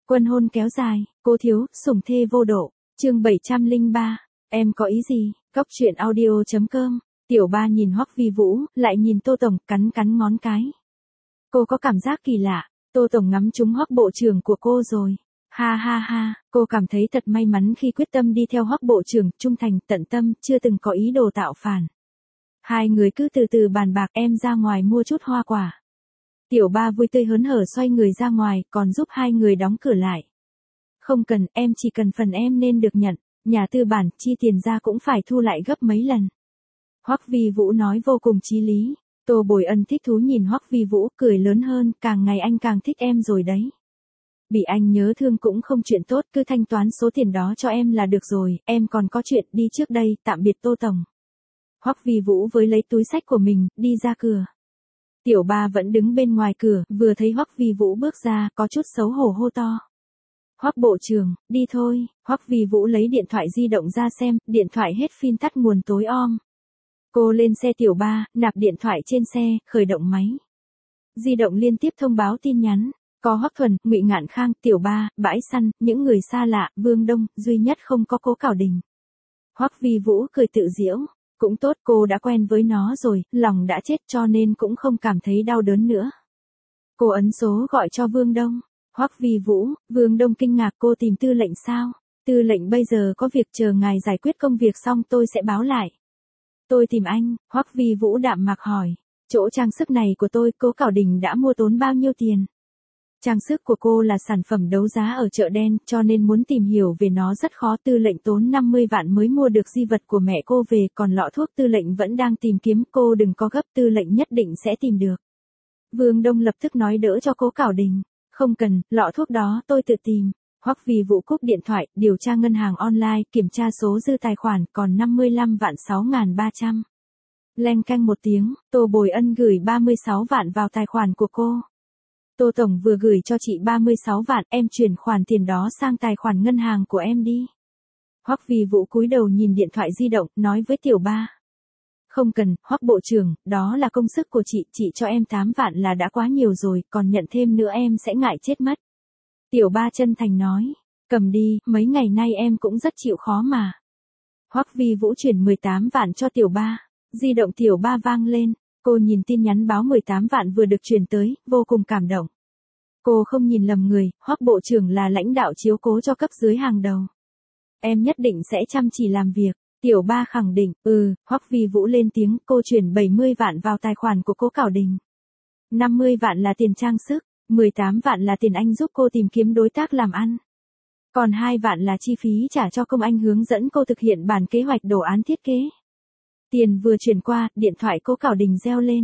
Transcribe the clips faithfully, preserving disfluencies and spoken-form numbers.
Quân hôn kéo dài, cố thiếu, sủng thê vô độ. Chương bảy trăm lẻ ba, em có ý gì? Cóc truyện audio chấm com. Tiểu ba nhìn Hoắc Vi Vũ, lại nhìn Tô Tổng, cắn cắn ngón cái. Cô có cảm giác kỳ lạ, Tô Tổng ngắm trúng Hoắc bộ trưởng của cô rồi. Ha ha ha, cô cảm thấy thật may mắn khi quyết tâm đi theo Hoắc bộ trưởng, trung thành, tận tâm, chưa từng có ý đồ tạo phản. Hai người cứ từ từ bàn bạc, em ra ngoài mua chút hoa quả. Tiểu ba vui tươi hớn hở xoay người ra ngoài, còn giúp hai người đóng cửa lại. Không cần, em chỉ cần phần em nên được nhận, nhà tư bản, chi tiền ra cũng phải thu lại gấp mấy lần. Hoắc Vi Vũ nói vô cùng chí lý. Tô Bồi Ân thích thú nhìn Hoắc Vi Vũ, cười lớn hơn, càng ngày anh càng thích em rồi đấy. Bị anh nhớ thương cũng không chuyện tốt, cứ thanh toán số tiền đó cho em là được rồi, em còn có chuyện, đi trước đây, tạm biệt Tô Tổng. Hoắc Vi Vũ với lấy túi xách của mình, đi ra cửa. Tiểu ba vẫn đứng bên ngoài cửa, vừa thấy Hoắc Vi Vũ bước ra, có chút xấu hổ hô to. Hoắc bộ trưởng, đi thôi. Hoắc Vi Vũ lấy điện thoại di động ra xem, điện thoại hết pin tắt nguồn tối om. Cô lên xe tiểu ba, nạp điện thoại trên xe, khởi động máy. Di động liên tiếp thông báo tin nhắn. Có Hoắc Thuần, Ngụy Ngạn Khang, tiểu ba, bãi săn, những người xa lạ, Vương Đông, duy nhất không có Cố Cảo Đình. Hoắc Vi Vũ cười tự giễu. Cũng tốt, cô đã quen với nó rồi, lòng đã chết cho nên cũng không cảm thấy đau đớn nữa. Cô ấn số gọi cho Vương Đông. Hoắc Vi Vũ, Vương Đông kinh ngạc, cô tìm tư lệnh sao? Tư lệnh bây giờ có việc, chờ ngài giải quyết công việc xong tôi sẽ báo lại. Tôi tìm anh, Hoắc Vi Vũ đạm mạc hỏi. Chỗ trang sức này của tôi, Cố Cảo Đình đã mua tốn bao nhiêu tiền? Trang sức của cô là sản phẩm đấu giá ở chợ đen, cho nên muốn tìm hiểu về nó rất khó. Tư lệnh tốn năm mươi vạn mới mua được di vật của mẹ cô về, còn lọ thuốc tư lệnh vẫn đang tìm kiếm, cô đừng có gấp, tư lệnh nhất định sẽ tìm được. Vương Đông lập tức nói đỡ cho Cố Cảo Đình. Không cần, lọ thuốc đó tôi tự tìm. Hoắc Vi Vũ cúp điện thoại, điều tra ngân hàng online, kiểm tra số dư tài khoản, còn năm mươi lăm vạn sáu nghìn ba trăm. Leng canh một tiếng, Tô Bồi Ân gửi ba mươi sáu vạn vào tài khoản của cô. Tô Tổng vừa gửi cho chị ba mươi sáu vạn, em chuyển khoản tiền đó sang tài khoản ngân hàng của em đi. Hoắc Vi Vũ cúi đầu nhìn điện thoại di động, nói với tiểu ba. Không cần, Hoắc bộ trưởng, đó là công sức của chị, chị cho em tám vạn là đã quá nhiều rồi, còn nhận thêm nữa em sẽ ngại chết mất. Tiểu ba chân thành nói, cầm đi, mấy ngày nay em cũng rất chịu khó mà. Hoắc Vi Vũ chuyển mười tám vạn cho tiểu ba, di động tiểu ba vang lên, cô nhìn tin nhắn báo mười tám vạn vừa được chuyển tới, vô cùng cảm động. Cô không nhìn lầm người, Hoắc bộ trưởng là lãnh đạo chiếu cố cho cấp dưới hàng đầu. Em nhất định sẽ chăm chỉ làm việc. Tiểu ba khẳng định, ừ, Hoắc Vi Vũ lên tiếng, cô chuyển bảy mươi vạn vào tài khoản của Cố Cảo Đình. năm mươi vạn là tiền trang sức, mười tám vạn là tiền anh giúp cô tìm kiếm đối tác làm ăn. Còn hai vạn là chi phí trả cho công anh hướng dẫn cô thực hiện bản kế hoạch đồ án thiết kế. Tiền vừa chuyển qua, điện thoại Cố Cảo Đình reo lên.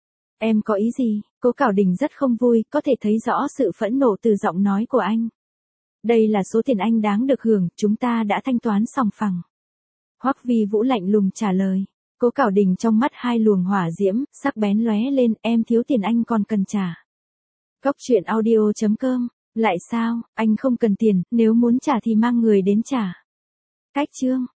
Em có ý gì? Cố Cảo Đình rất không vui, có thể thấy rõ sự phẫn nộ từ giọng nói của anh. Đây là số tiền anh đáng được hưởng, chúng ta đã thanh toán sòng phẳng. Hoắc Vi Vũ lạnh lùng trả lời. Cố Cảo Đình trong mắt hai luồng hỏa diễm, sắc bén lóe lên, em thiếu tiền anh còn cần trả. Cóc truyện audio chấm com. Lại sao, anh không cần tiền, nếu muốn trả thì mang người đến trả. Cách chương.